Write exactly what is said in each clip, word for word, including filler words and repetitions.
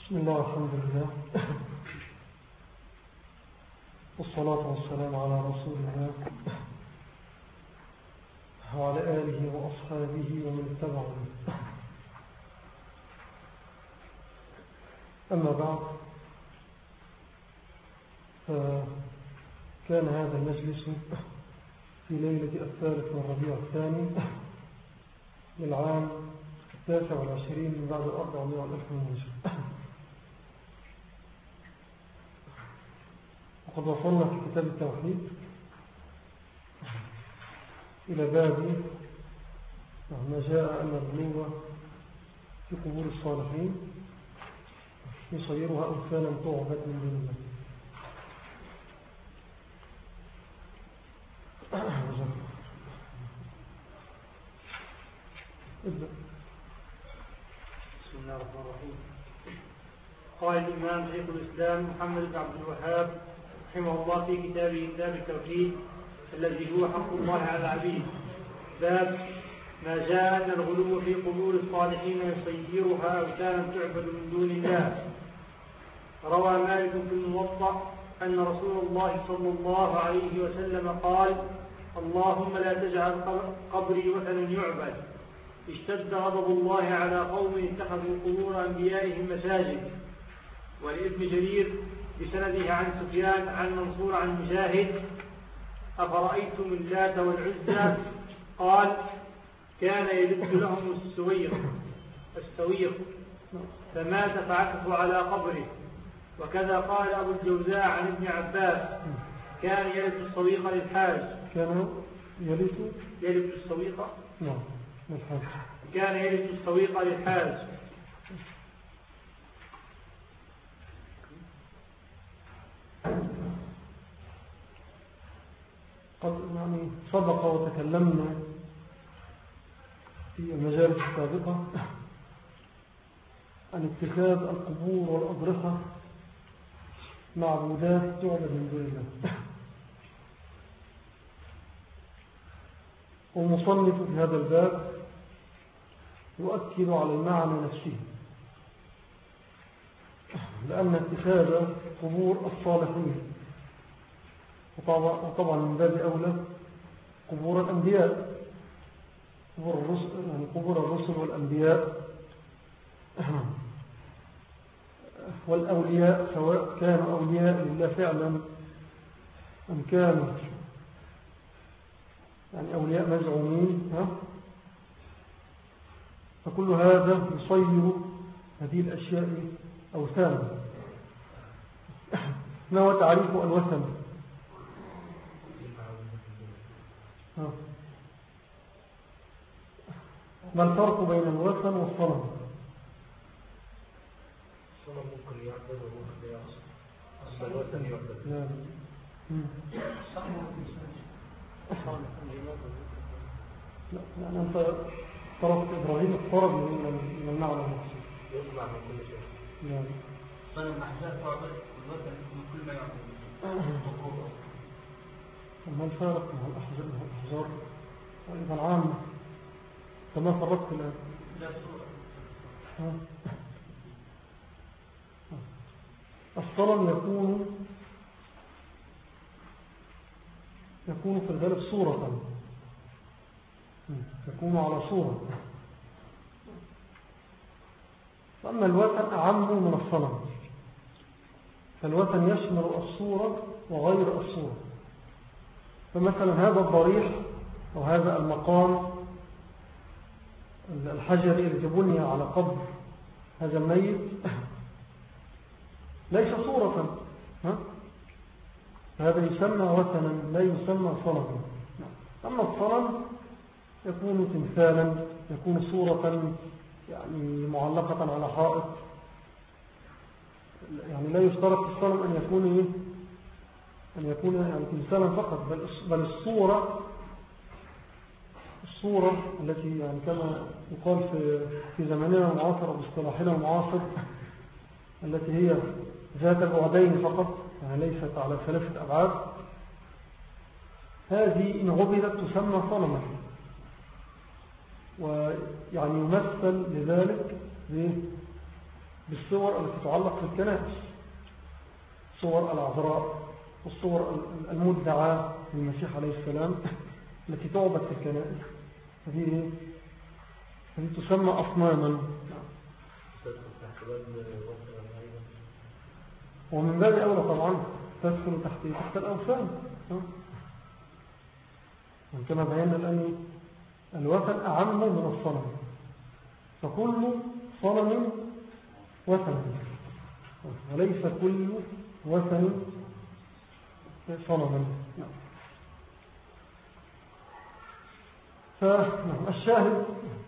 بسم الله والحمد لله والصلاة والسلام على رسول الله وعلى آله وأصحابه ومن اتبعه. أما بعد، فكان هذا المجلس في ليلة الثالث من ربيع الثاني للعام التاسع والعشرين من بعد الأربعمائة والألف من الهجرة. وقد وصلنا في كتاب التوحيد إلى باب ما جاء أن الغلو في قبور الصالحين يصيرها أوثانا تعبد من دون الله. ابدأ. بسم الله الرحمن الرحيم. قال الإمام شيخ الإسلام محمد بن عبد الوهاب رحمه الله في كتابه كتاب التوحيد الذي هو حق الله على العبيد، باب ما جاء أن الغلو في قبور الصالحين يصيرها أوثانا تعبد من دون الله. روى مالك في الموطأ أن رسول الله صلى الله عليه وسلم قال: اللهم لا تجعل قبري وثنا يعبد. اشتد غضب الله على قوم اتخذوا قبور أنبيائهم مساجد. ولابن جرير بسنده عن سفيان عن منصور عن مجاهد: أفرأيتم اللات والعزى؟ قال: كان يلد لهم السويق السويق فمات فعكفوا على قبره. وكذا قال أبو الجوزاء عن ابن عباس: كان يلد السويق للحاج. كان يلد يلد السويق نعم للحاج. كان يلد السويق للحاج. قد يعني سبق وتكلمنا في المجالس السابقة عن اتخاذ القبور والأضرحة معبودات تعبد من دون الله. والمصنف في هذا الباب يؤكد على المعنى نفسه، لأن اتخاذ قبور الصالحين وطبعا من باب أولى قبور الأنبياء، قبور الرسل, يعني قبور الرسل والأنبياء والأولياء، سواء كانوا أولياء لله فعلا أم كانوا يعني أولياء مزعومين، فكل هذا يصير هذه الأشياء أوثانا. ما هو تعريف الوثن؟ ما الفرق بين الوثن والصنم؟ الصنم ممكن يعبد وممكن يعصى، أما الوثن يعبد. لا لا يعني أنت طرفت إبراهيم اقترب من المعنى المقصود. يطلع من كل شيء. لا صنم أحزاب تعبد والوثن من كل ما يعبد. ما الفارق مع الأحجار وإذا عامة؟ فما فرقت الآن؟ لا صورة. الصنم يكون يكون في الغالب صورة، يكون على صورة. فأما الوثن أعم من الصنم، فالوثن يشمل الصورة وغير الصورة. فمثلا هذا الضريح أو هذا المقام الحجري الذي بني على قبر هذا الميت ليس صورة، هذا يسمى وثنا لا يسمى صنما. أما الصنم يكون تمثالا، يكون صورة يعني معلقة على حائط. يعني لا يشترط في الصنم أن يكون أن يكون يعني تمثالا فقط، بل بل الصورة الصورة التي يعني كما يقال في في زماننا المعاصر وباصطلاحنا المعاصر التي هي ذات البعدين فقط، يعني ليست على ثلاثة أبعاد، هذه إن عبدت تسمى صنما. ويعني يمثل لذلك بالصور التي تعلق في الكنائس، صور العذراء والصور المدعاة للمسيح عليه السلام التي تعبد في الكنائس، هذه هذه تسمى أصناما. ومن باب أولى طبعا تدخل تحت تحت الأوثان، كما بينا الآن الوثن أعم من الصنم، فكل صنم وثن وليس كل وثن صنما. فالشاهد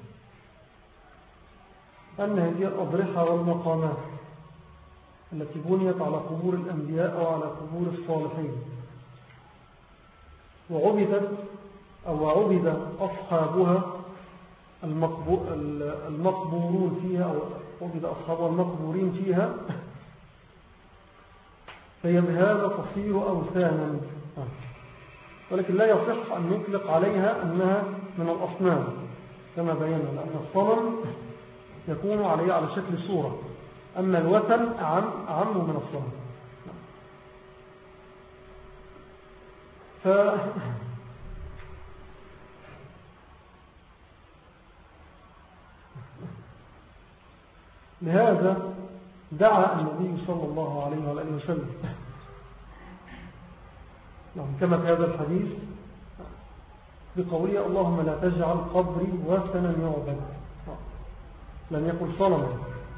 أن هذه الأضرحة والمقامات التي بنيت على قبور الأنبياء وعلى قبور الصالحين وعبدت أو عبد أصحابها المقبورون فيها أو عبد أصحابها المقبورين فيها، فهي بهذا تصير أوثانا، ولكن لا يصح أن نطلق عليها أنها من الأصنام كما بينا، لأن الصنم يكون عليه على شكل صورة، أما الوثن أعم, أعم من الصنم. ف لهذا دعا النبي صلى الله عليه وآله وسلم كما في هذا الحديث بقوله اللهم لا تجعل قبري وثنا يعبد، لم يقل صنما،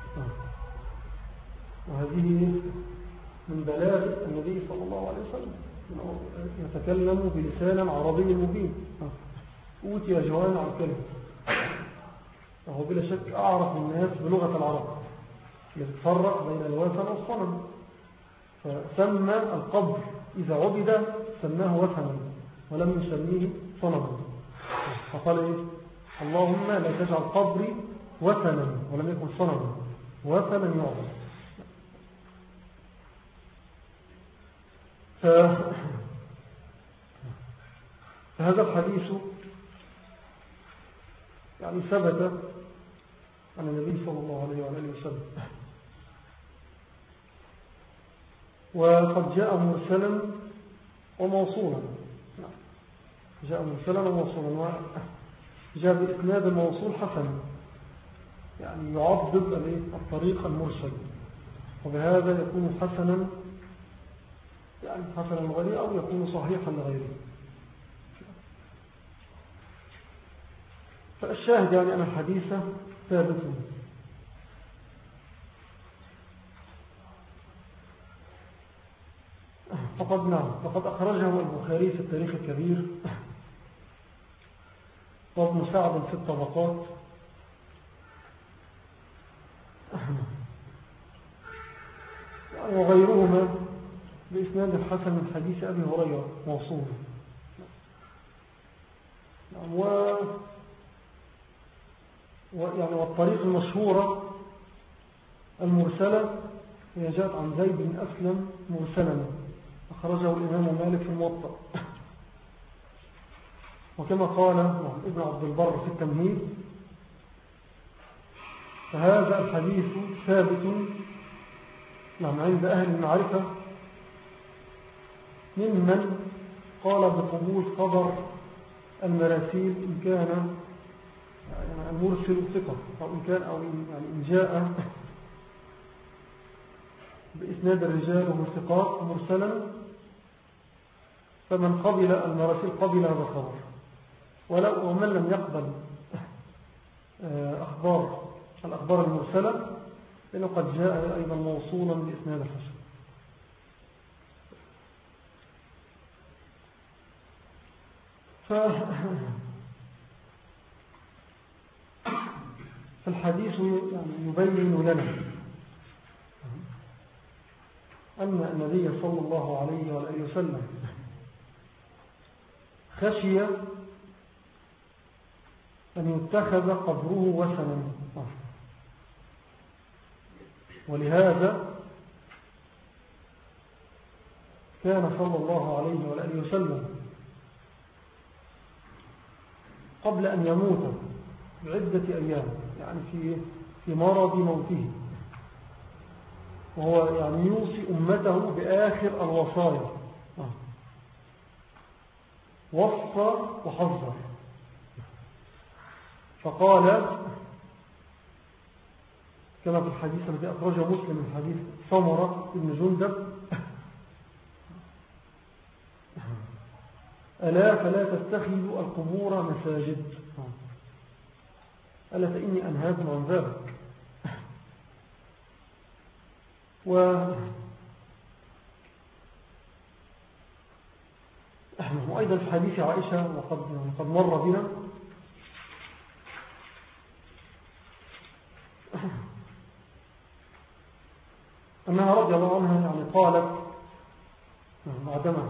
وهذه من بلاغ النبي صلى الله عليه وسلم يتكلم بلسان عربي مبين، أوتي جوان عن كلمة، وهو بلا شك أعرف الناس بلغة العرب يتفرق بين الوثن والصنم، فسمى القبر إذا عبد سماه وثنا ولم يسميه صنما، فقال إيه اللهم لا تجعل قبري وثنا، ولم يكن صنما، وثنا يعبد. فهذا الحديث يعني ثبت عن النبي صلى الله عليه وآله وسلم، وقد جاء مرسلا وموصولا، جاء مرسلا وموصولا، وجاء بإسناد الموصول حسن، يعني يعضد الطريق المرسل، وبهذا يكون حسنا، يعني حسنا لغيره أو يكون صحيحا لغيره. فالشاهد يعني أن الحديث ثابت. فقد نعم فقد أخرجه البخاري في التاريخ الكبير وابن سعد في الطبقات وغيرهما بإسناد الحسن من حديث أبي هريرة موصول. و يعني والطريق المشهورة المرسلة هي جاءت عن زيد بن أسلم مرسلا، أخرجه الإمام مالك في الموطأ، وكما قال ابن عبد البر في التمهيد فهذا الحديث ثابت نعم عند أهل المعرفة ممن قال بقبول خبر المراسيل إن كان يعني المرسل ثقة، أو إن كان أو يعني إن جاء بإسناد الرجال ومثقات مرسلا، فمن قبل المراسيل قبل هذا الخبر، ولو ومن لم يقبل أخبار الأخبار المرسلة لأنه قد جاء أيضا موصولا بإسناد الحسن. فالحديث يعني يبين لنا أن النبي صلى الله عليه وآله وسلم خشي أن يتخذ قبره وثنا، ولهذا كان صلى الله عليه وآله وسلم قبل أن يموت بعدة أيام، يعني في في مرض موته، وهو يعني يوصي أمته بآخر الوصايا، وصى وحذر، فقال كما في الحديث الذي أخرجه مسلم من حديث سمرة بن جندب: ألا فلا تتخذوا القبور مساجد، ألا فإني أنهاكم عن ذلك. و وأيضا في حديث عائشة وقد قد مر بنا أنها رضي الله عنها يعني قالت بعدما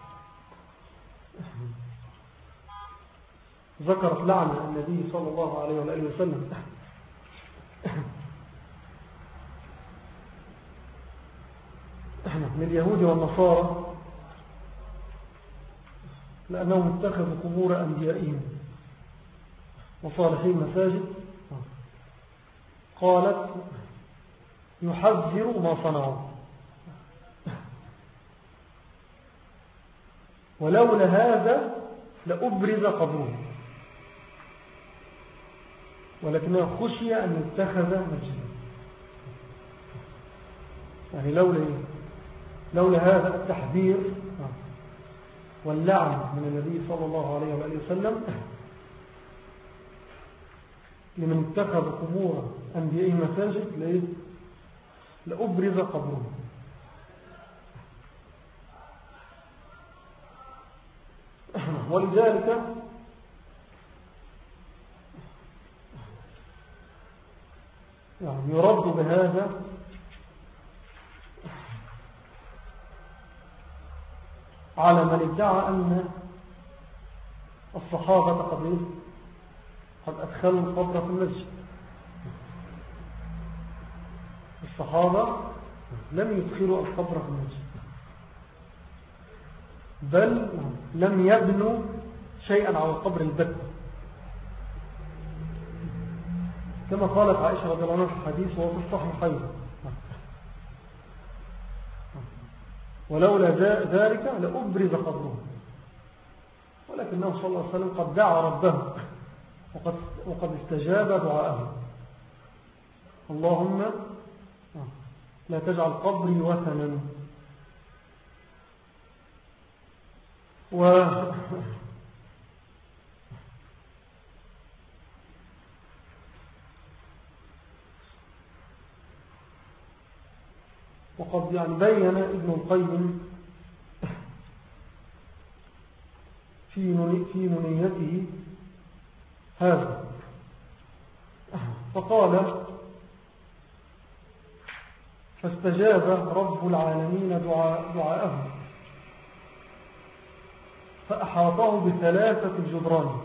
ذكرت لعنة النبي صلى الله عليه وآله وسلم من اليهود والنصارى لأنهم اتخذوا قبور أنبيائهم وصالحين مساجد، قالت: يحذر ما صنعوا، ولولا هذا لأبرز قبره، ولكنه خشي أن يتخذ مسجدا. يعني لولا لولا هذا التحذير واللعن من النبي صلى الله عليه وآله وسلم لمن اتخذ قبور أنبيائه مساجد لأبرز قبره. ولذلك يعني يرد بهذا على من ادعى أن الصحابة قد قد أدخلوا القبر في المسجد. الصحابة لم يدخلوا القبر في المسجد، بل لم يبنوا شيئا على القبر البتة، كما قالت عائشة رضي الله عنها في الحديث وهو في الصحيحين: ولولا ذلك لأبرز قبره. ولكنه صلى الله عليه وسلم قد دعا ربه وقد, وقد استجاب دعاءه: اللهم لا تجعل قبري وثنا. و وقد يعني بين ابن القيم في في نونيته هذا، فقال: فاستجاب رب العالمين دعاء دعاءه فأحاطه بثلاثة الجدران،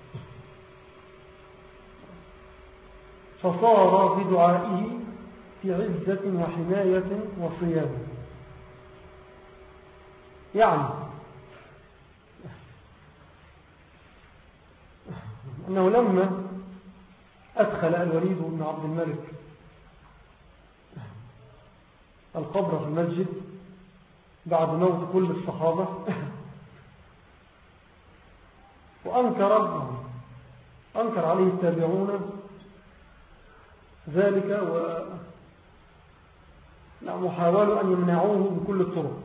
فصار بدعائه في عزة وحماية وصيانة. يعني أنه لما أدخل الوليد بن عبد الملك القبر في المسجد بعد موت كل الصحابة وأنكر أنكر عليه التابعون ذلك و نعم وحاولوا أن يمنعوه بكل الطرق،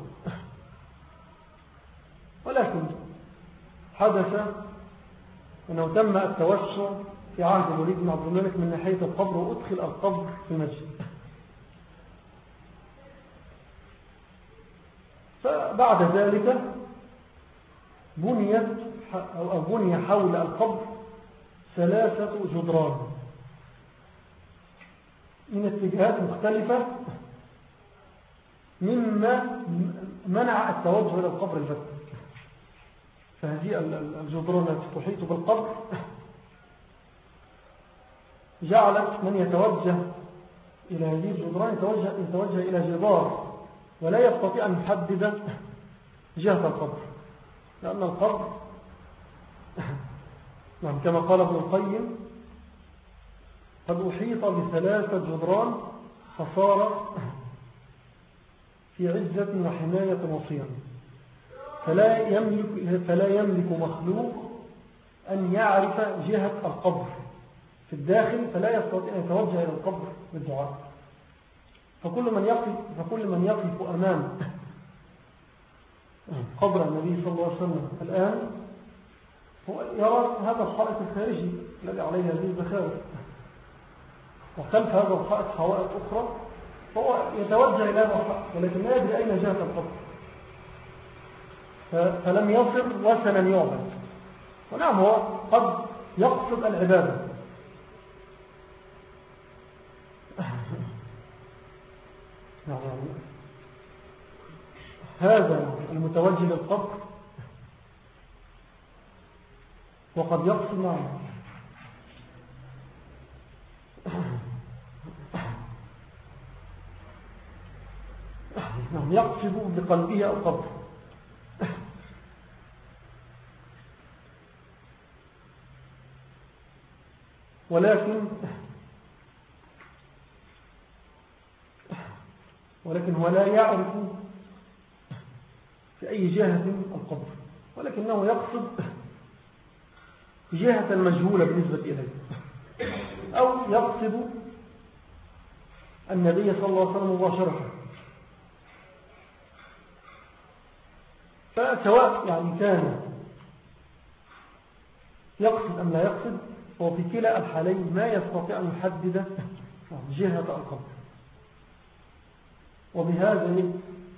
ولكن حدث أنه تم التوسع في عهد الوليد بن عبد الملك من ناحية القبر، وأدخل القبر في المسجد. فبعد ذلك بنيت أو بني حول القبر ثلاثة جدران من اتجاهات مختلفة مما منع التوجه إلى القبر البتة. فهذه الجدران التي تحيط بالقبر جعلت من يتوجه إلى هذه الجدران يتوجه, يتوجه إلى جدار ولا يستطيع أن يحدد جهة القبر، لأن القبر يعني كما قال ابن القيم: قد أحيط بثلاثة جدران فصار في عزة وحماية وصيانة، فلا يملك, فلا يملك مخلوق أن يعرف جهة القبر في الداخل، فلا يستطيع أن يتوجه إلى القبر بالدعاء. فكل من يقف, فكل من يقف أمام قبر النبي صلى الله عليه وسلم الآن هو يرى هذا الحائط الخارجي الذي عليه هذه الزخارف، وخلف هذا الحائط حوائط أخرى، فهو يتوجه إلى هذا الحائط ولكن لا يدري أين جهة القبر، فلم يصر وثنا يعبد. ونعم هو قد يقصد العبادة، هذا المتوجه للقبر وقد يقصد معه يقصد بقلبه القبر، ولكن ولكن هو لا يعرف في أي جهة القبر، ولكنه يقصد جهة المجهولة بالنسبة إليه، أو يقصد النبي صلى الله عليه وسلم مباشرة. فسواء يعني كان يقصد أم لا يقصد، هو في كلا الحالين ما يستطيع أن يحدد جهة القبر. وبهذا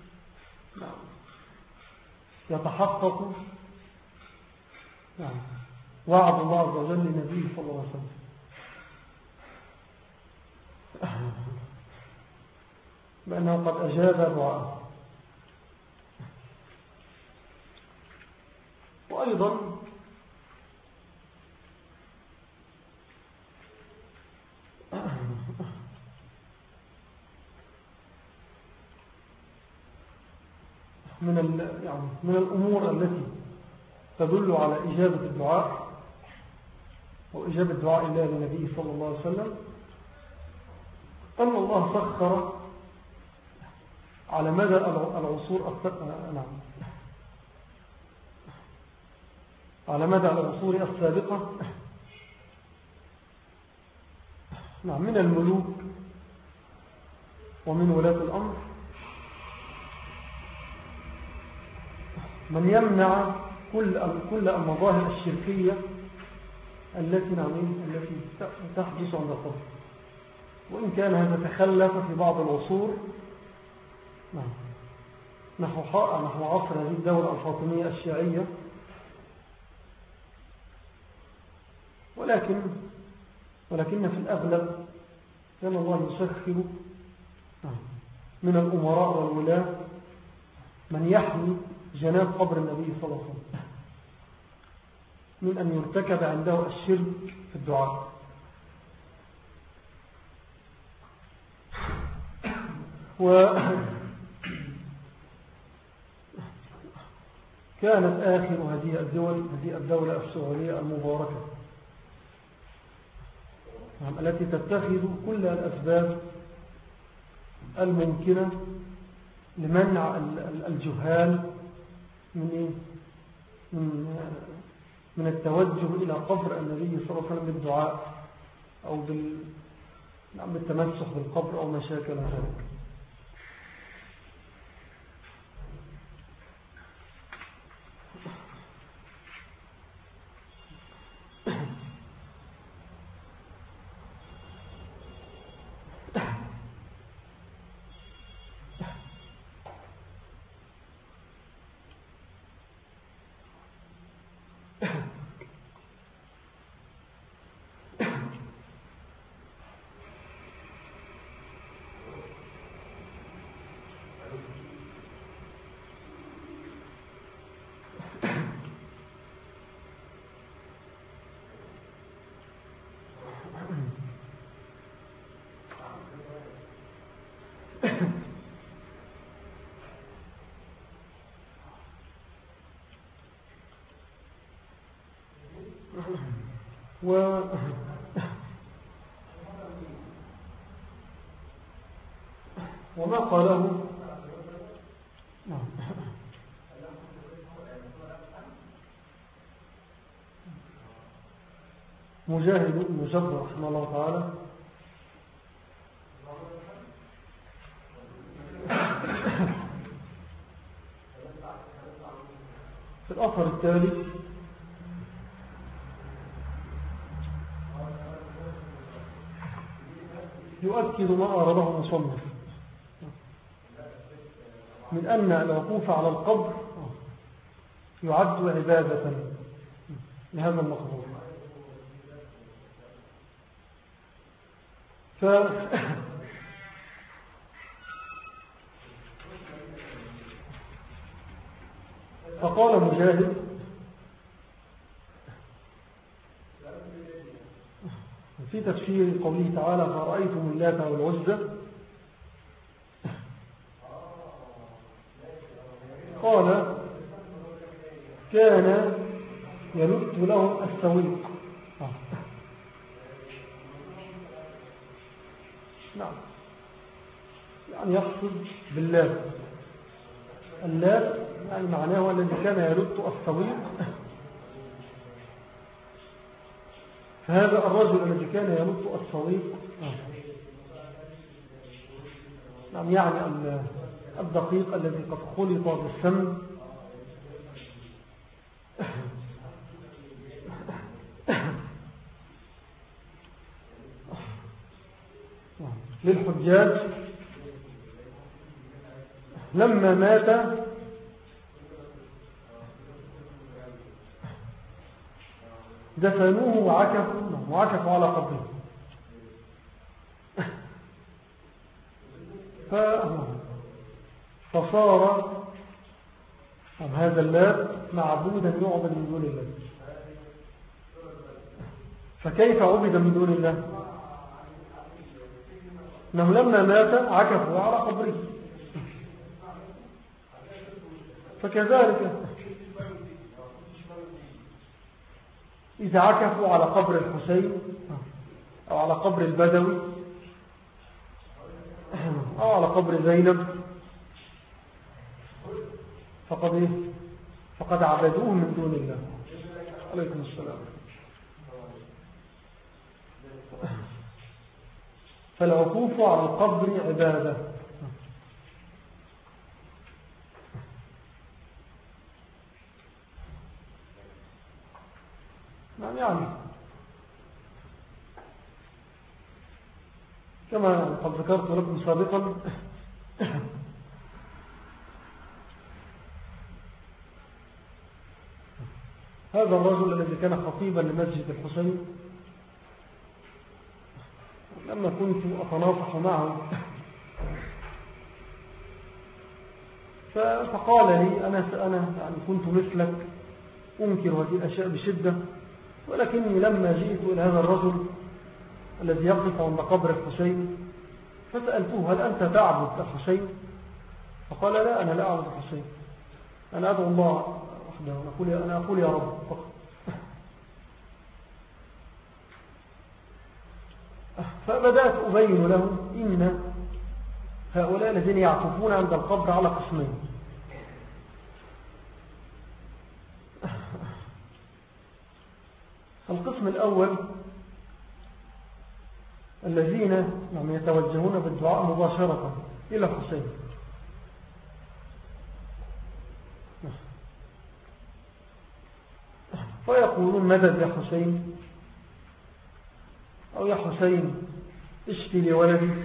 يتحقق وعد الله عز وجل لنبيه صلى الله عليه وسلم. بأنه قد أجاب دعاءه. وأيضا من يعني من الأمور التي تدل على إجابة الدعاء أو إجابة دعاء الله للنبي صلى الله عليه وسلم أن الله سخر على مدى العصور نعم على مدى العصور السابقة نعم من الملوك ومن ولاة الأمر من يمنع كل كل المظاهر الشركية التي نعم التي تحدث عند القبر، وإن كان هذا تخلف في بعض العصور نعم نحو نحو عصر هذه الدولة الفاطمية الشيعية، ولكن ولكن في الأغلب كان الله يسخر من الأمراء والولاة من يحمي جناب قبر النبي صلى الله عليه وسلم من أن يرتكب عنده الشرك في الدعاء. وكانت آخر هذه الدول هذه الدولة السعودية المباركة التي تتخذ كل الأسباب الممكنة لمنع الجهال من من من التوجه إلى قبر النبي صلى الله عليه وسلم بالدعاء أو بالتمسح بالقبر أو ما شاكل ذلك. و وما قاله مجاهد بن جبر رحمه الله تعالى في الأثر التالي يؤكد ما أراده المصنف من أن الوقوف على القبر يعد عبادة لهذا المقبور. ف فقال مجاهد في تفسير قوله تعالى فرأيتم اللات والعزى قال كان يلت لهم السويق. نعم يعني يقصد باللات اللات يعني معناه الذي كان يلت السويق. فهذا الرجل الذي كان يلت السويق نعم يعني الدقيق الذي قد خلط بالسمن للحجاج لما مات دفنوه وعكفوا وعكفوا على قبره. فصار هذا اللات معبودا يعبد من دون الله. فكيف عبد من دون الله؟ انه لما مات عكفوا على قبره. فكذلك إذا عكفوا على قبر الحسين أو على قبر البدوي أو على قبر زينب فقد إيه؟ فقد عبدوه من دون الله. عليكم السلام. فالعكوف على القبر عبادة. نعم يعني كما قد ذكرت لكم سابقا هذا الرجل الذي كان خطيبا لمسجد الحسين لما كنت أتناصح معه فقال لي أنا, أنا يعني كنت مثلك أنكر هذه الأشياء بشدة، ولكني لما جئت إلى هذا الرجل الذي يقف عند قبر الحسين فسألته هل أنت تعبد الحسين؟ فقال لا أنا لا أعبد الحسين، أنا أدعو الله وحده، أنا أقول يا رب فقط. فبدأت أبين له إن هؤلاء الذين يعكفون عند القبر على قسمين. القسم الأول الذين يتوجهون بالدعاء مباشرة إلى الحسين، فيقولون مدد يا حسين، أو يا حسين اشفي لي ولدي.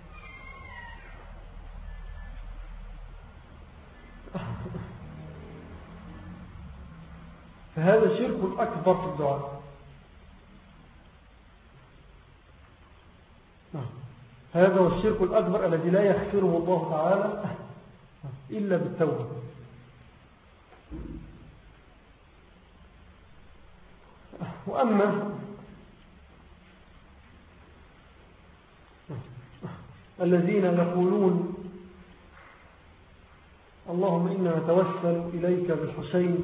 فهذا شرك أكبر في الدعاء. هذا هو الشرك الأكبر الذي لا يغفره الله تعالى إلا بالتوبة. وأما الذين يقولون اللهم إنا نتوسل إليك بالحسين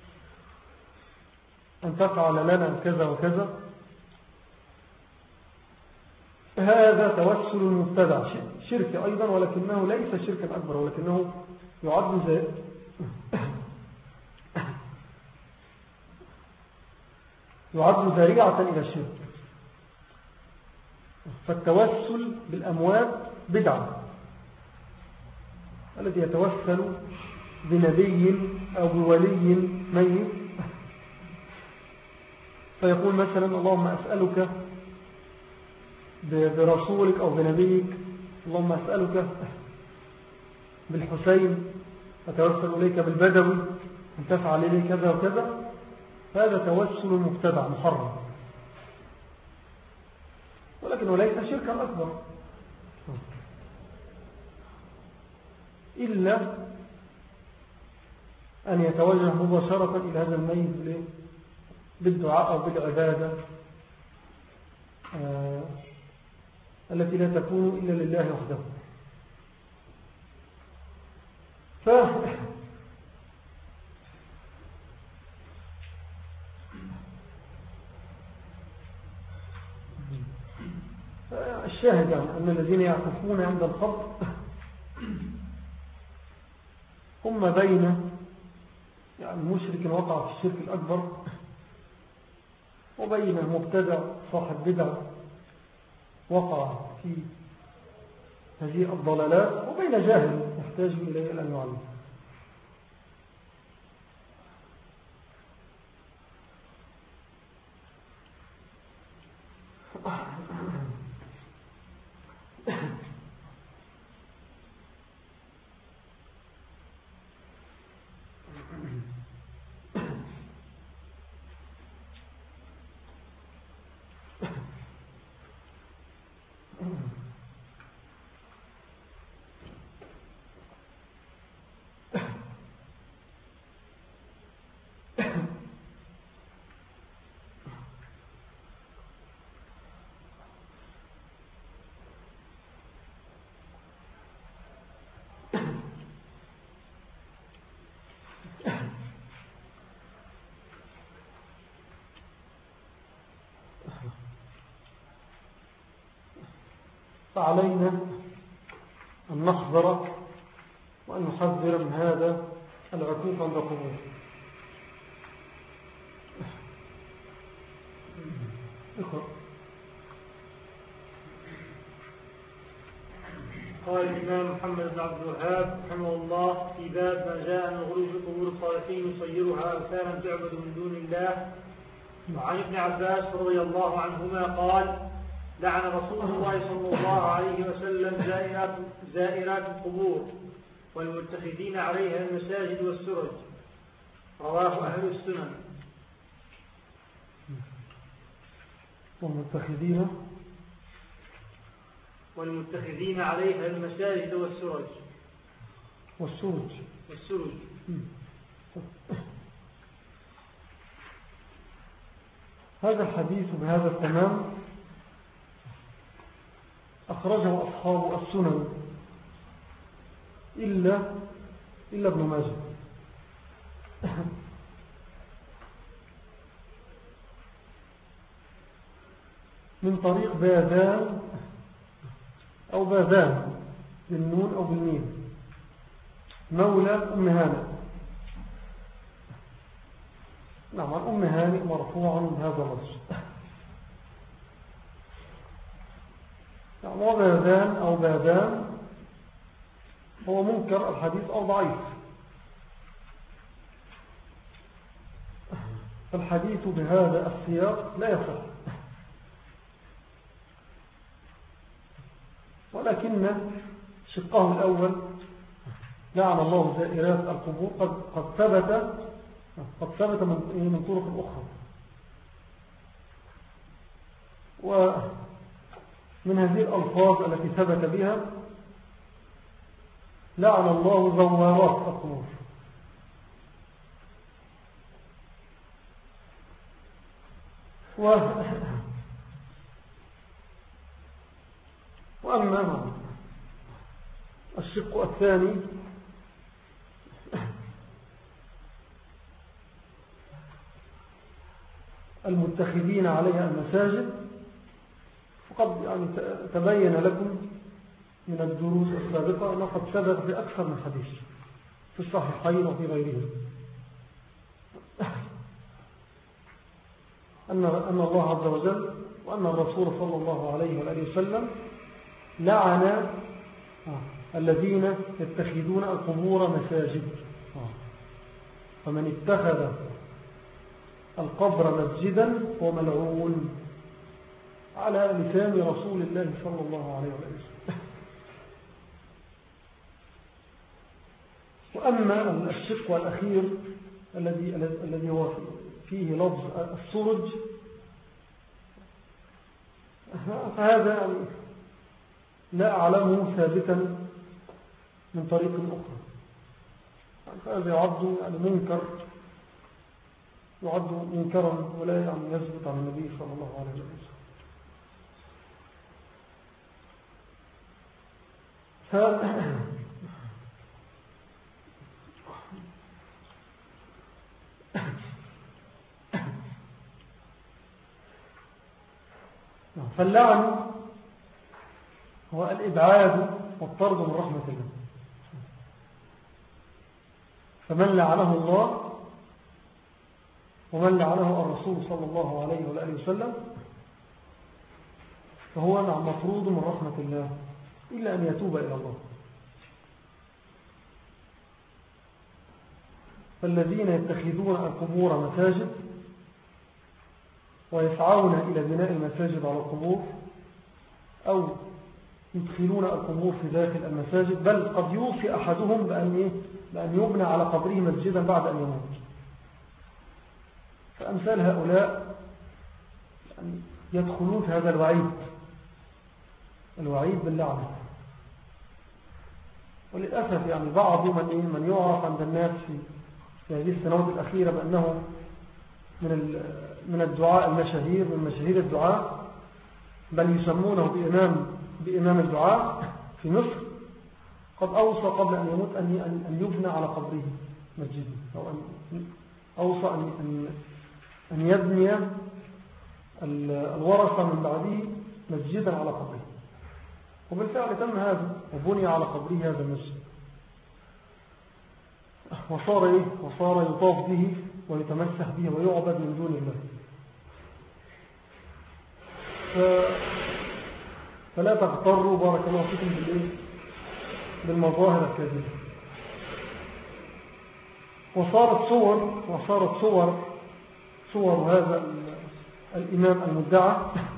أن تفعل لنا كذا وكذا، هذا توسل مبتدع شرك أيضا، ولكنه ليس شركا أكبر، ولكنه يعد زي يعد ذريعة إلى الشرك. فالتوسل بالأموات بدعة. الذي يتوسل بنبي أو بولي ميت فيقول مثلا اللهم أسألك برسولك أو بنبيك، اللهم أسألك بالحسين، أتوسل إليك بالبدوي أن تفعل إلي كذا وكذا. هذا توسل مبتدع محرم، ولكنه ليس شركا أكبر إلا أن يتوجه مباشرة إلى هذا الميت بالدعاء أو بالعبادة آه التي لا تكون إلا لله وحده. ف الشاهد يعني أن الذين يعكفون عند الخط هم بين يعني مشرك وقع في الشرك الأكبر وبين مبتدع صاحب بدع وقع في هذه الضلالات وبين جاهل يحتاج إليه أن يعلم. فعلينا أن نحذر وأن نحذر من هذا العكوف عند القبور. اقرأ. قال الإمام محمد بن عبد الوهاب رحمه الله في باب ما جاء من غلو في قبور الصالحين يصيرها أوثانا تعبد من دون الله. وعن ابن عباس رضي الله عنهما قال لعن رسول الله صلى الله عليه وسلم زائرات, زائرات القبور والمتخذين عليها المساجد والسرج. رواه أهل السنن. والمتخذين والمتخذين عليها المساجد والسرج والسرج والسرج هذا الحديث بهذا التمام أخرجه أصحاب السنن إلا إلا ابن ماجه. من طريق باذان أو باذان بالنون أو بالميم مولى أم هانئ. نعم أم هانئ مرفوعا بهذا الرجل. نعم وباذان أو باذان هو منكر الحديث أو ضعيف. فالحديث بهذا السياق لا يصح، ولكن شقه الأول لعن الله زائرات القبور قد قد ثبت قد ثبت من طرق أخرى. ومن هذه الألفاظ التي ثبت بها لعن الله زوارات القبور. و وأما الشق الثاني المتخذين عليها المساجد، وقد يعني تبين لكم من الدروس السابقة أنه قد ثبت بأكثر من حديث في الصحيحين وفي غيرهم. أن أن الله عز وجل وأن الرسول صلى الله عليه وآله وسلم لعن الذين يتخذون القبور مساجد. فمن اتخذ القبر مسجدا هو ملعون على لسان رسول الله صلى الله عليه وسلم. وأما الشق الأخير الذي الذي هو فيه لفظ السرج فهذا لا أعلمه ثابتا من طريق أخرى، فهذا يعد يعني منكر يعد منكرا ولا يعني يثبت عن النبي صلى الله عليه وسلم. ف... فاللعن هو الإبعاد والطرد من رحمة الله، فمن لعنه الله ومن لعنه الرسول صلى الله عليه وآله وسلم فهو نعم مطرود من رحمة الله إلا أن يتوب إلى الله. فالذين يتخذون القبور مساجد ويسعون إلى بناء المساجد على القبور أو يدخلون القبور في داخل المساجد، بل قد يوصي أحدهم بأن, بأن يبنى على قبره مسجدا بعد أن يموت. فأمثال هؤلاء يدخلون في هذا الوعيد الوعيد باللعنة. وللأسف يعني بعض من, من يعرف عند الناس في, في هذه السنوات الأخيرة بأنه من من الدعاء المشاهير من مشاهير الدعاء، بل يسمونه بإمام بإمام الدعاء في مصر، قد أوصى قبل أن يموت أن أن يبنى على قبره مسجد، أو أن أوصى أن أن أن يبني الورثة من بعده مسجدا على قبره. وبالفعل تم هذا وبني على قبره هذا المسجد، وصار إيه؟ وصار يطاف به ويتمسح به ويعبد من دون الله. ف... فلا تغتروا بارك الله فيكم بالإيه؟ بالمظاهر الكاذبة. وصارت صور وصارت صور صور هذا الإمام المدعى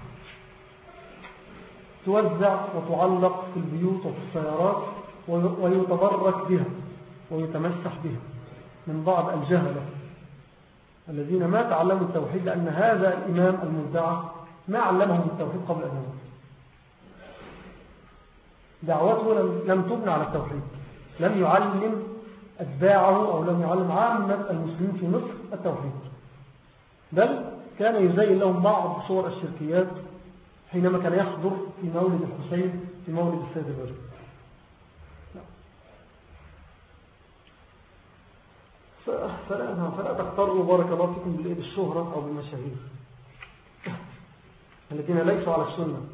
توزع وتعلق في البيوت وفي السيارات ويتبرك بها ويتمسح بها من بعض الجهلة الذين ما تعلموا التوحيد، لأن هذا الإمام المدعى ما علمهم التوحيد قبل أن يموت. دعوته لم تبنى على التوحيد، لم يعلم أتباعه أو لم يعلم عامة المسلمين في مصر التوحيد، بل كان يزين لهم بعض صور الشركيات حينما كان يحضر في مولد الحسين في مولد السيد الرجل. فلا, فلا تختاروا بارك الله فيكم بالشهرة أو بالمشاهير الذين ليسوا على السنة.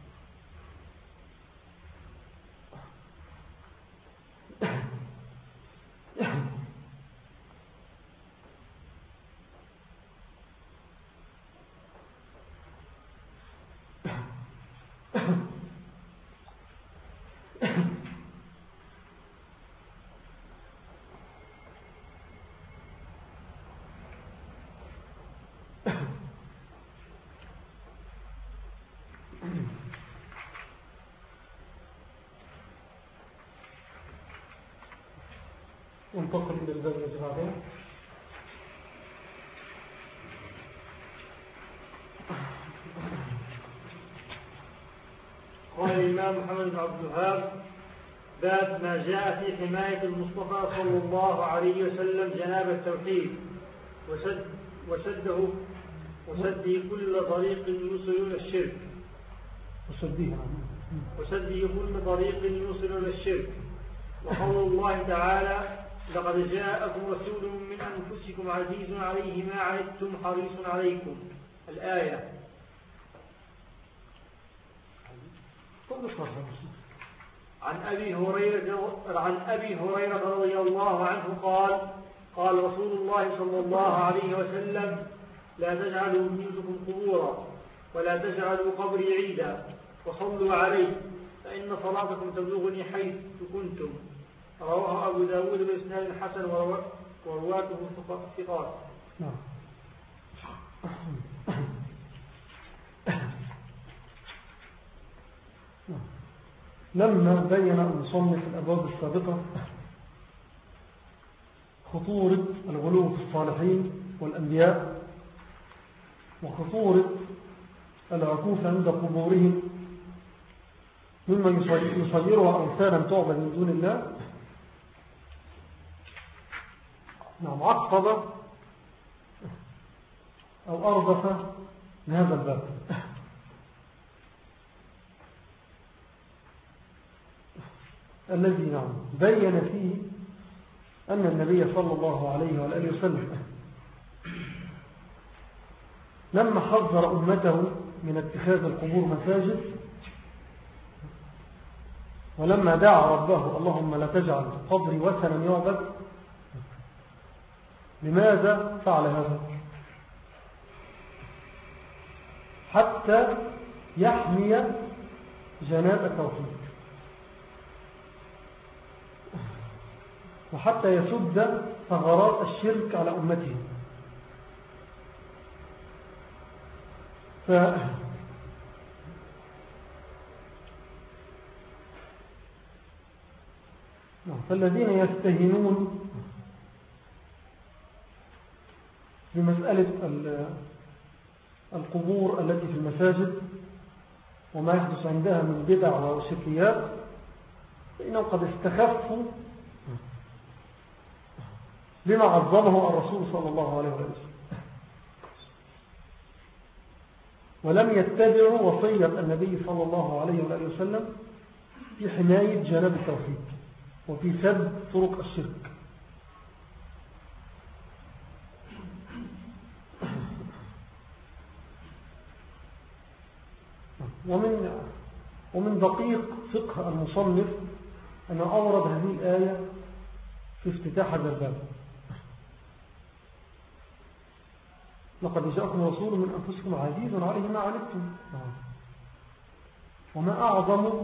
انتقل إلى الباب الذي بعده. قال الإمام محمد بن عبد الوهاب: باب ما جاء في حماية المصطفى صلى الله عليه وسلم جناب التوحيد وسد وسده وسده كل طريق يوصل إلى الشرك وسده وسده كل طريق يوصل إلى الشرك. وقول الله تعالى: لقد جاءكم رسول من أنفسكم عزيز عليه ما عنتم حريص عليكم، الآية. عن أبي هريرة عن أبي هريرة رضي الله عنه قال: قال رسول الله صلى الله عليه وسلم: لا تجعلوا بيوتكم قبورا ولا تجعلوا قبري عيدا وصلوا عليه فإن صلاتكم تبلغني حيث كنتم. رواه أبو داود بإسناد حسن ورواته ثقات. نعم. لما بين المصنف الأبواب السابقة خطورة الغلو في الصالحين والأنبياء وخطورة العكوف عند قبورهم مما يصيرها أوثانا تعبد من دون الله، نعم، عقب أو أرضف لهذا الباب. الذي نعم بين فيه أن النبي صلى الله عليه وآله وسلم لما حذر أمته من اتخاذ القبور مساجد ولما دعا ربه اللهم لا تجعل قبري وثنا يعبد، لماذا فعل هذا؟ حتى يحمي جناب التوحيد وحتى يسد ثغرات الشرك على أمته. ف... فالذين يستهينون بمسألة القبور التي في المساجد وما يحدث عندها من بدع وشركيات فإنهم قد استخفوا بما عظمه الرسول صلى الله عليه وسلم ولم يتبعوا وصية النبي صلى الله عليه وسلم في حماية جناب التوحيد وفي سد طرق الشرك. ومن ومن دقيق فقه المصنف أن أورد هذه الآية في افتتاح هذا الباب. لقد جاءكم رسول من أنفسكم عزيز عليه ما عنتم وما أعظم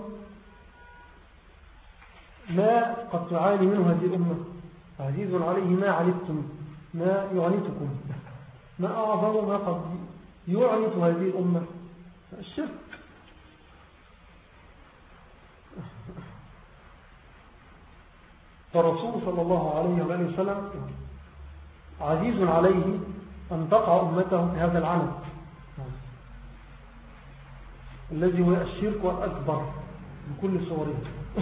ما قد تعاني منه هذه الأمة، عزيز عليه ما عنتم ما يعنتكم، ما أعظم ما قد يعنت هذه الأمة الشرك. فالرسول صلى الله عليه وآله وسلم عزيز عليه أن تقع أمته في هذا العنت الذي هو الشرك والأكبر بكل صوره.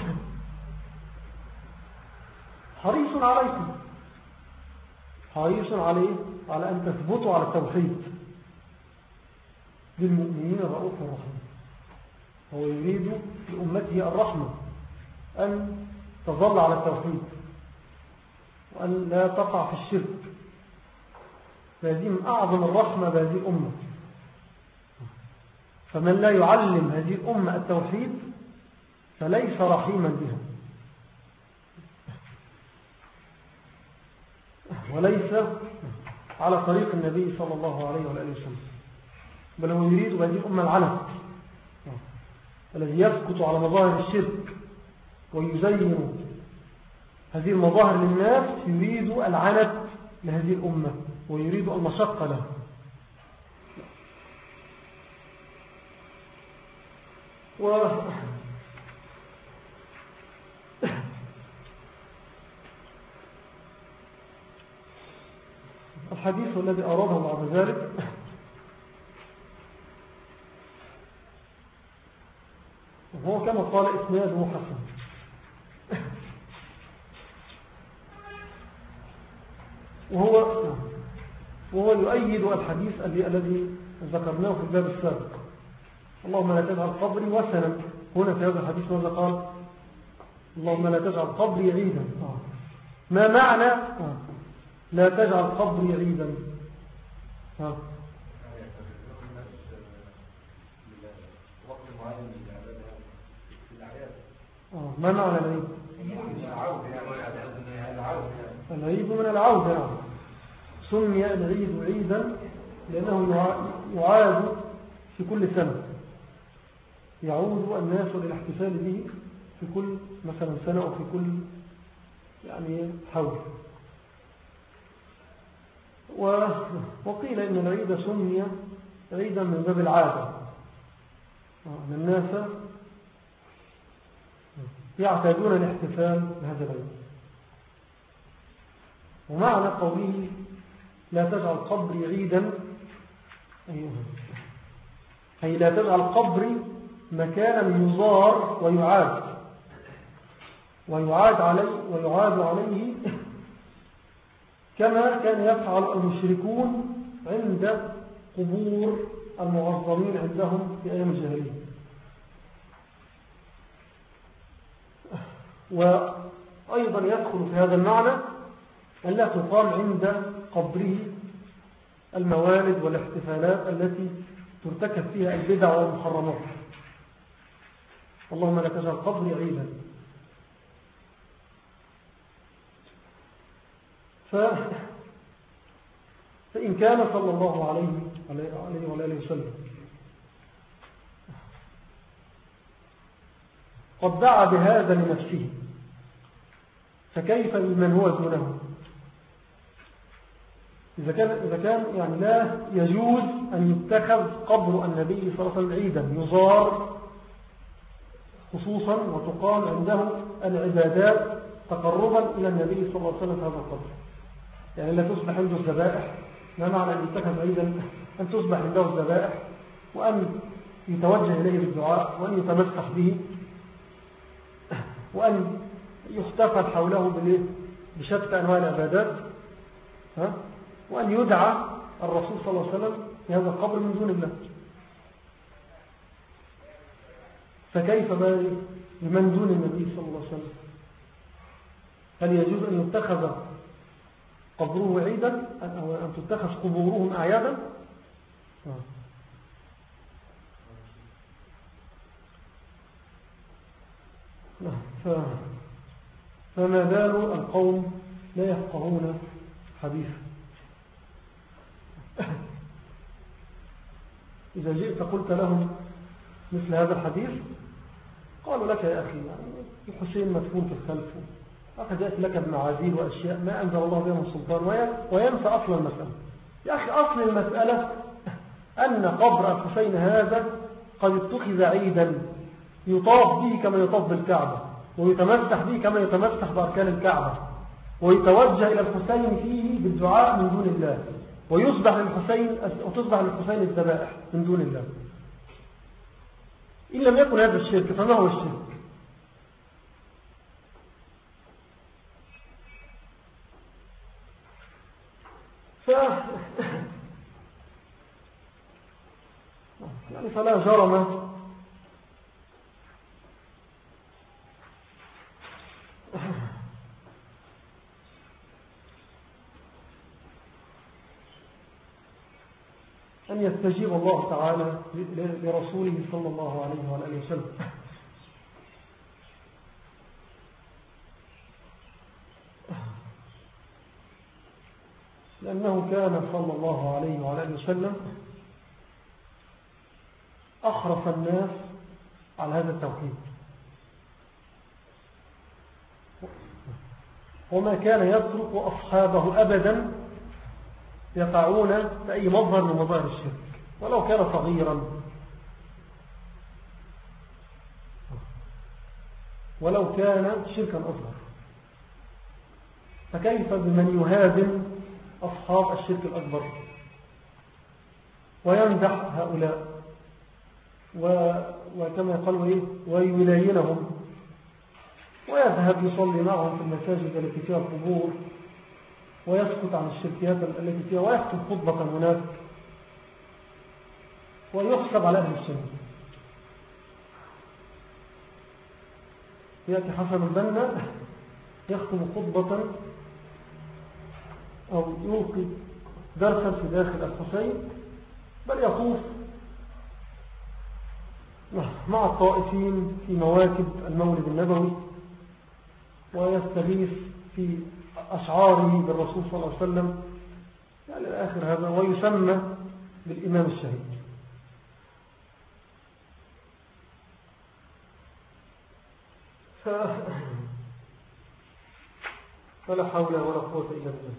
حريص عليكم حريص عليه على أن تثبتوا على التوحيد للمؤمنين الرؤوف الرحيم. هو يريد لأمته الرحمة أن تظل على التوحيد وأن لا تقع في الشرك، فهذه من أعظم الرحمة بهذه الأمة. فمن لا يعلم هذه الأمة التوحيد فليس رحيما بها وليس على طريق النبي صلى الله عليه وآله وسلم، بل هو يريد بهذه الأمة العنت الذي يسكت على مظاهر الشرك ويزين هذه المظاهر للناس، يريد العنت لهذه الأمة ويريد المشقة له. و الحديث الذي أراده بعد ذلك هو كما قال إسناده حسن، وهو وهو يؤيد الحديث الذي ذكرناه في الباب السابق، اللهم لا تجعل قبري وثنا. هنا في هذا الحديث ماذا قال؟ اللهم لا تجعل قبري عيدا. ما معنى لا تجعل قبري عيدا؟ ها آه. ما معنى العيد؟ العيد من العودة. سمي العيد عيدا لأنه يعاد في كل سنة، يعود الناس للاحتفال به في كل مثلا سنة أو في كل يعني حول. وقيل إن العيد سمي عيدا من باب العادة، أن الناس يعتادون الاحتفال بهذا العيد. ومعنى قوله لا تجعل قبري عيدا أي لا تجعل قبري مكانا يزار ويعاد ويعاد عليه ويعاد عليه كما كان يفعل المشركون عند قبور المعظمين عندهم في أيام الجاهلية. وأيضا يدخل في هذا المعنى أن لا تقام عند قبره الموالد والاحتفالات التي ترتكب فيها البدع والمحرمات. اللهم لا تجعل قبري عيدا. ف... فإن كان صلى الله عليه عليه وآله وسلم قد دعا بهذا لنفسه، فكيف بمن هو دونه؟ إذا كان, إذا كان يعني لا يجوز أن يتخذ قبر النبي صلى الله عليه وسلم عيدا يزار خصوصا وتقام عنده العبادات تقربا إلى النبي صلى الله عليه وسلم في هذا القبر، يعني لا تصبح عنده الذبائح. ما معنى أن يتخذ عيدا؟ أن تصبح عنده الذبائح وأن يتوجه إليه بالدعاء وأن يتمسح به وأن يحتفل حوله بشتى أنواع العبادات، ها؟ وأن يدعى الرسول صلى الله عليه وسلم في هذا القبر من دون الله. فكيف بمن دون النبي صلى الله عليه وسلم؟ هل يجوز أن يتخذ قبره عيدا أو أن تتخذ قبورهم أعيادا؟ فما بال القوم لا يفقهون حديثا. إذا جئت قلت لهم مثل هذا الحديث قالوا لك يا أخي الحسين مدفون في الخلف، أخذ يأتي لك بمعاذير وأشياء ما أنزل الله بها من سلطان وينسى أصل المسألة. يا أخي أصل المسألة أن قبر الحسين هذا قد اتخذ عيدا يطاف به كما يطاف بالكعبة، ويتمسح به كما يتمسح بأركان الكعبة، ويتوجه إلى الحسين فيه بالدعاء من دون الله، ويصبح للحسين وتصبح للحسين الذبائح من دون الله. إن لم يكن هذا الشرك فما هو الشرك؟ ف... يعني فلا جرم أن يستجيب الله تعالى لرسوله صلى الله عليه وآله وسلم. لأنه كان صلى الله عليه وآله وسلم أخرف الناس على هذا التوحيد، وما كان يترك أصحابه أبدا يقعون في أي مظهر من مظاهر الشرك ولو كان صغيرا، ولو كان شركا أصغر. فكيف بمن يهادم أصحاب الشرك الأكبر ويمدح هؤلاء وكما يقال ويلاينهم ويذهب يصلي معهم في المساجد التي فيها القبور ويسكت عن الشركيات التي فيها ويكتب خطبة هناك ويحسب على أهل السنة. يأتي حسن البنا يختم خطبة أو يلقي درسا في داخل الحسين، بل يطوف مع الطائفين في مواكب المولد النبوي ويستغيث في أشعاره بالرسول صلى الله عليه وسلم يعني الآخر هذا، ويسمى بالإمام الشهيد. ف... فلا حول ولا قوة إلا بالله.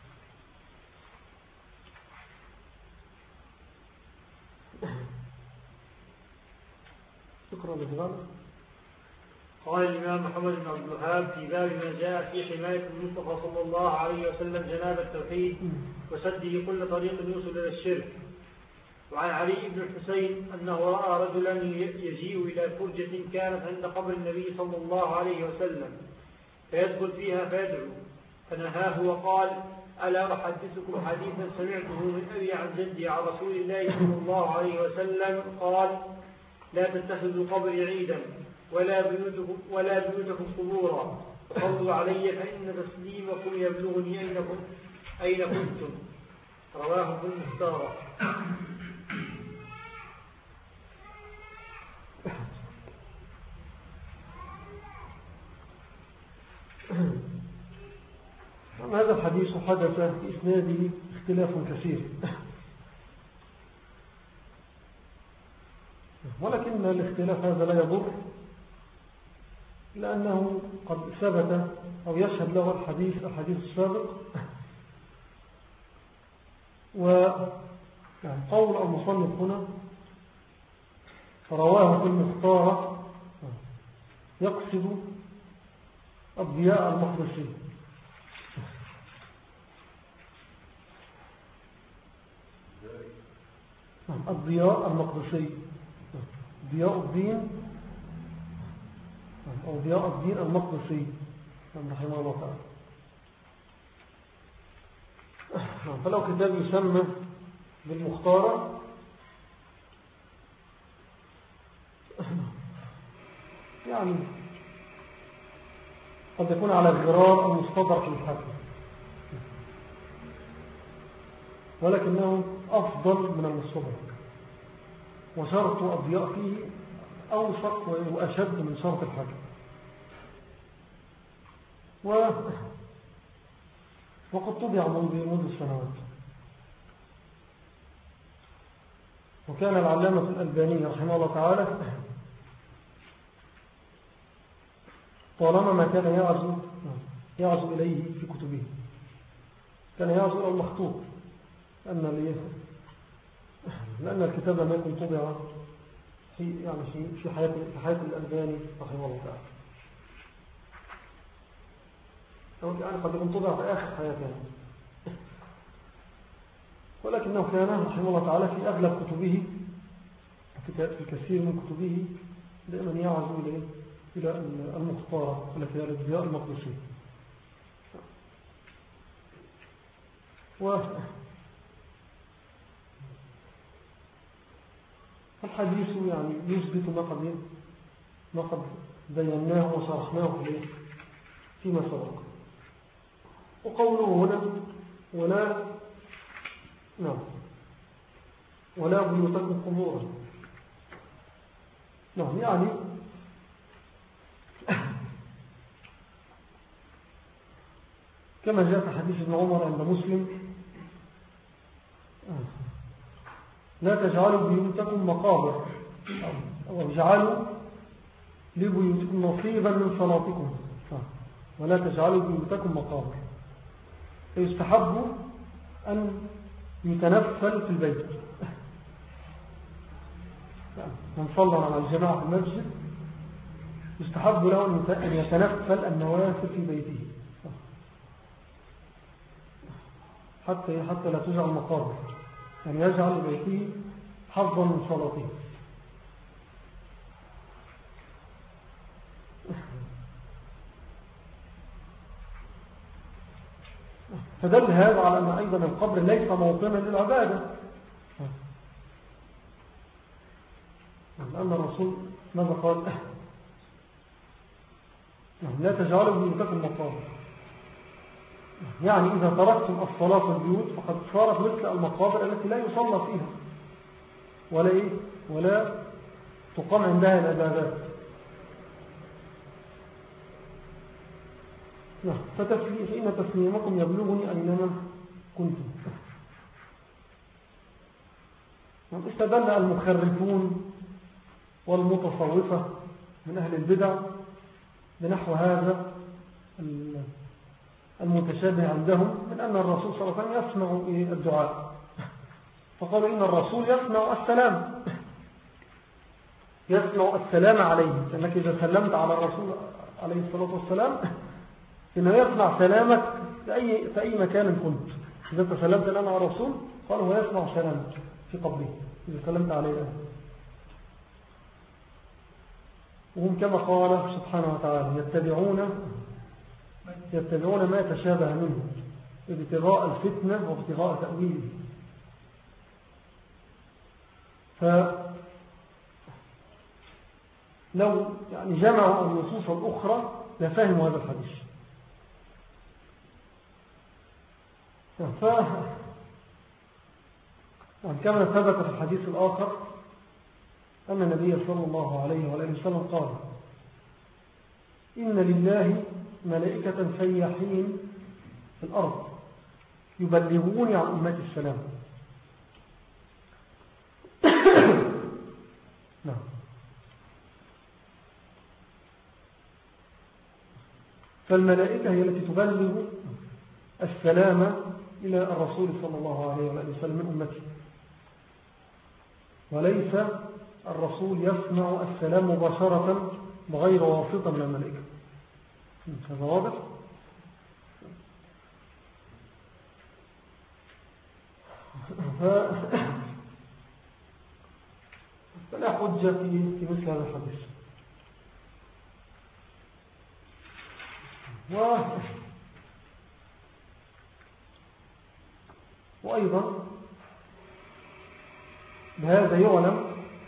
شكرا لجمال. قال الإمام محمد بن عبد الوهاب في باب ما جاء في حماية المصطفى صلى الله عليه وسلم جناب التوحيد وسده كل طريق يوصل إلى الشرك. وعن علي بن الحسين أنه رأى رجلا يجيء إلى فرجة كانت عند قبر النبي صلى الله عليه وسلم فيدخل فيها فيدعو، فنهاه وقال: ألا أحدثكم حديثا سمعته من أبي عن جدي عن رسول الله صلى الله عليه وسلم قال: لا تتخذوا قبري عيدا ولا بيوتكم, ولا بيوتكم قبورا، صلوا علي فإن تسليمكم يبلغني أين كنتم, أين كنتم. رواه ابن المختار. هذا الحديث حدث في إسناده اختلاف كثير، ولكن الاختلاف هذا لا يضر، لأنه قد ثبت أو يشهد له الحديث الحديث السابق. وقول المصنف هنا رواه في المختار يقصد الضياء المقدسي. الضياء المقدسي ضياء الدين أو ضياء الدين المقدسي رحمه الله تعالى. فلو كتاب يسمى بالمختارة يعني قد يكون على الغرار أو مستدرك للحكم، ولكنه أفضل من المستدرك، وشرط الضياء فيه أوثق وأشد من شرط الحكم. و... وقد طبع منذ السنوات. وكان العلامة الألباني رحمه الله تعالى طالما ما كان يعزو يعزو إليه في كتبه كان يعزو إلى المخطوط، لأن, لأن الكتاب لم يكن طبع في يعني في في حياة في حياة الألباني رحمه الله تعالى، أو يعني قد يكون طبع في آخر حياته، ولكنه كان رحمه الله تعالى في أغلب كتبه في الكثير من كتبه دائما يعزو إليه إلى المختارة التي هي الضياء المقدسي. والحديث يعني يثبت ما قد ما قد بيناه وشرحناه فيما سبق. وقوله هنا ولا نعم ولا بيوتكم قبورا، نعم يعني كما جاء في حديث ابن عمر عند مسلم: لا تجعلوا بيوتكم مقابر أو اجعلوا لبيوتكم نصيبا من صلاتكم ولا تجعلوا بيوتكم مقابر. فيستحب أن يتنفل في البيت، من صلى على الجماعة في المسجد يستحب له أن يتنفل النوافل في بيته حتى حتى لا تجعل مقابر، يعني يجعل لبيته حظا من صلاته. فدل هذا على أن أيضا القبر ليس موطنا للعبادة، لأن الرسول ماذا قال؟ لا تجعلوا بيوتكم مقابر، يعني إذا تركتم الصلاة في البيوت فقد صارت مثل المقابر التي لا يصلى فيها ولا إيه؟ ولا تقام عندها العبادات. فإن تسليمكم يبلغني أينما كنتم. استدل المخرفون والمتصوفة من أهل البدع بنحو هذا المتشابه عندهم من أن الرسول صلى الله عليه وسلم يسمع الدعاء، فقالوا إن الرسول يسمع السلام يسمع السلام عليه، لأنك إذا سلمت على الرسول عليه الصلاة والسلام إنه يسمع سلامك في أي, في أي مكان كنت. إذا أنت سلمت الآن على الرسول قال هو يسمع سلامك في قبره إذا سلمت عليه الآن. وهم كما قال سبحانه وتعالى يتبعون يتبعون ما يتشابه منه ابتغاء الفتنة وابتغاء تأويله. فلو يعني جمعوا النصوص الأخرى لفهموا هذا الحديث. ف كما ثبت في الحديث الآخر أن النبي صلى الله عليه وآله وسلم قال إن لله ملائكة سياحين في الأرض يبلغون عن أمة السلام. نعم. فالملائكة هي التي تبلغ السلام إلى الرسول صلى الله عليه وسلم من أمته، وليس الرسول يسمع السلام مباشرة بغير واسطة من الملائكة. هذا واضح؟ فلا حجة في مثل هذا الحديث. و... وأيضا بهذا يعلم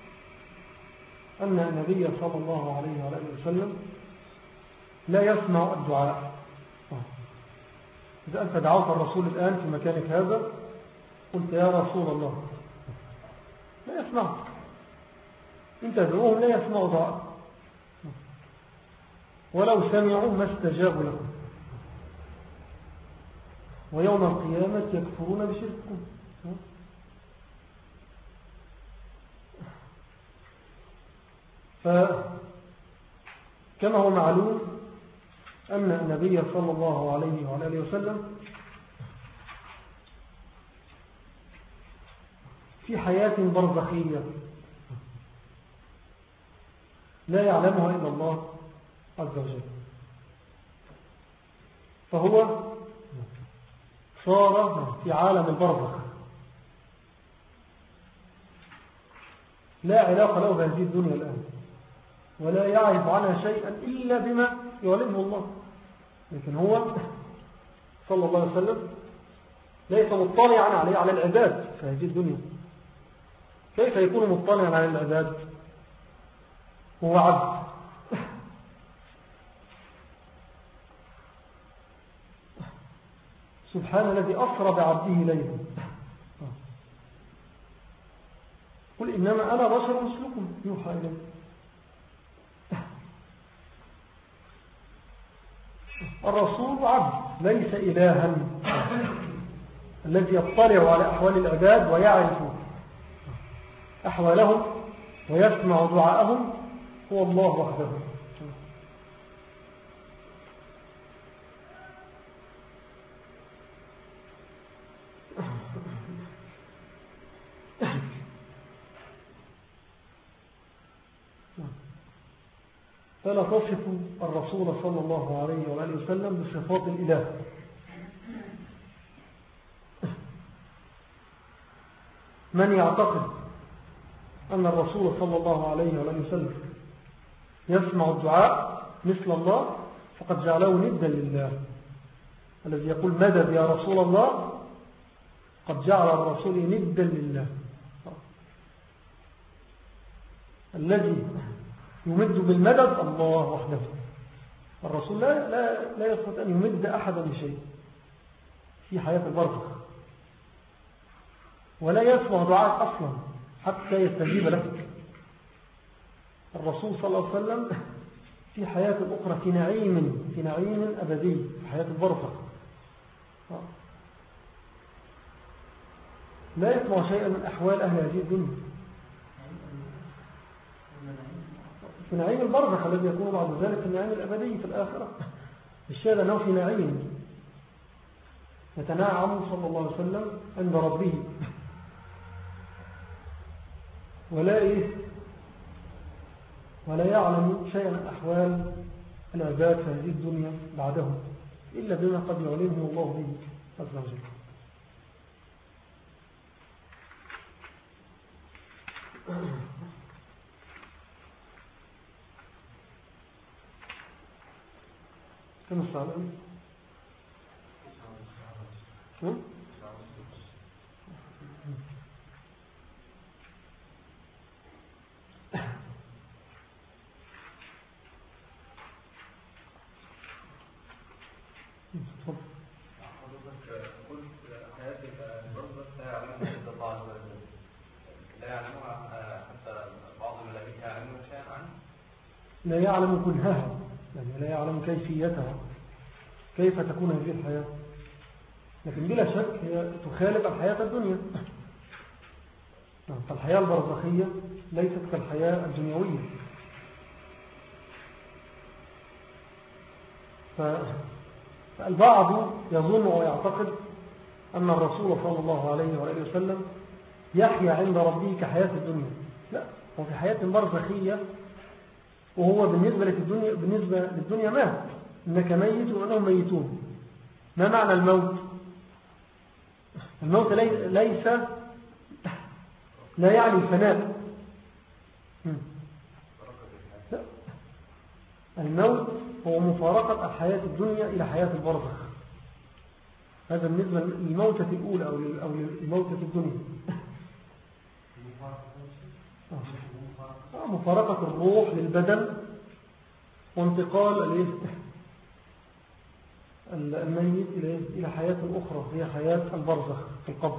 أن النبي صلى الله عليه وآله وسلم لا يسمع الدعاء. إذا أنت دعوت الرسول الآن في مكانك هذا قلت يا رسول الله لا يسمع، إن تدعوهم لا يسمعوا دعاء، ولو سمعوا ما استجابوا لكم، ويوم القيامة يكفرون بشرككم. فكما هو معلوم أن النبي صلى الله عليه وآله وسلم في حياة برزخية لا يعلمها إلا الله عز وجل، فهو صار في عالم البرزخ لا علاقة له بهذه الدنيا الآن، ولا يعرف عنها شيئا إلا بما يعلمه الله. لكن هو صلى الله عليه وسلم ليس مطلعا عليه على العباد في هذه الدنيا. كيف يكون مطلعا على العباد هو عبد؟ سبحان الذي أسرى بعبده ليلا. قل إنما أنا بشر مثلكم يوحى إليه. الرسول عبد ليس إلها الذي يطلع على أحوال العباد ويعرف أحوالهم ويسمع دعاءهم هو الله وحده. فلا تصف الرسول صلى الله عليه وآله وسلم بصفات الإله. من يعتقد أن الرسول صلى الله عليه وآله وسلم يسمع الدعاء مثل الله فقد جعله ندا لله. الذي يقول مدد يا رسول الله قد جعل الرسول ندا لله. الذي يمد بالمدد الله وحده. الرسول لا, لا, لا يستطيع أن يمد أحدا بشيء في حياة البرزخ، ولا يسمع دعاء أصلا حتى يستجيب لك. الرسول صلى الله عليه وسلم في حياة أخرى في نعيم في نعيم أبدي في حياة البرزخ. لا يسمع شيئا من أحوال أهل هذه الدنيا. في نعيم البرزخ الذي يكون بعد ذلك في النعيم الأبدي في الآخرة. الشاهد أنه في نعيم يتنعم صلى الله عليه وسلم عند ربه، ولا إيه ولا يعلم شيئا من أحوال العباد في هذه الدنيا بعده إلا بما قد يعلمه الله به عز وجل. كم الساعة الآن؟ هم؟ لا يعلم كنهها، يعني لا يعلم كيفيتها، كيف تكون هذه الحياة، لكن بلا شك هي تخالف الحياة الدنيا. فالحياة البرزخية ليست كالحياة الدنيوية. فالبعض يظن ويعتقد أن الرسول صلى الله عليه وآله وسلم يحيا عند ربه كحياة الدنيا. لا، هو في حياة برزخية، وهو بالنسبة للدنيا, بالنسبة للدنيا مات، إنك ميت وأنهم ميتون. ما معنى الموت؟ الموت ليس لا يعني الفناء. الموت هو مفارقة الحياة الدنيا إلى حياة البرزخ. هذا بالنسبة للموتة الأولى أو للموتة الدنيا. مفارقة الروح للبدن وانتقال الميت إلى حياة أخرى هي حياة البرزخ في القبر.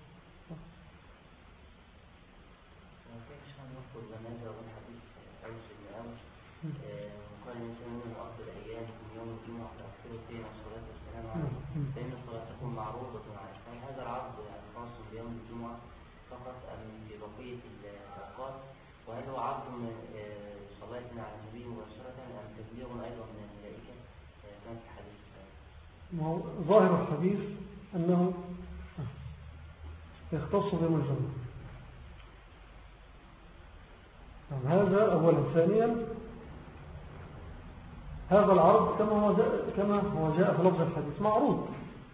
قال الإنسان من أفضل الأيام من يوم الجمعة تأخير الدين والصلاة والسلام عليه، فإن الصلاة تكون معروضة عليه. هل هذا العرض يعني خاص بيوم الجمعة فقط أم في بقية الأوقات؟ وهل هو عرض من صلاتنا على النبي مباشرة أم تبليغ أيضا من الملائكة كما في الحديث؟ ظاهر الحديث أنه يختص بيوم الجمعة. هذا أولا. ثانيا، هذا العرض كما هو جاء, كما هو جاء في لفظ الحديث معروض،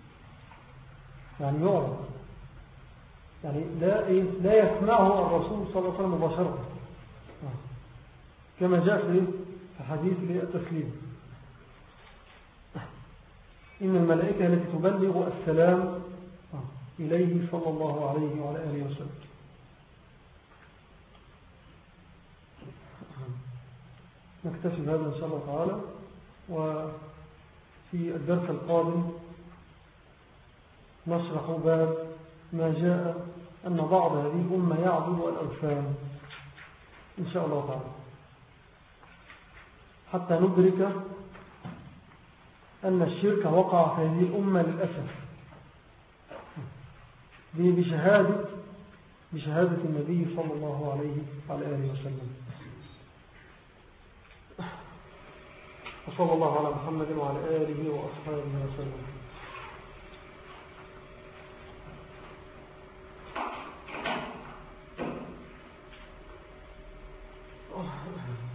يعني يعرض، يعني لا, إيه؟ لا يسمعه الرسول صلى الله عليه وسلم مباشرة كما جاء في حديث التسليم. إن الملائكة التي تبلغ السلام إليه صلى الله عليه وعلى آله وسلم. نكتفي بهذا إن شاء الله تعالى، وفي الدرس القادم نشرح باب ما جاء أن بعض هذه الأمة يعبد الأوثان إن شاء الله تعالى، حتى ندرك أن الشرك وقع في هذه الأمة للأسف بشهادة بشهادة النبي صلى الله عليه وعلى آله وسلم. وصلى الله على محمد وعلى آله وأصحابه وسلم.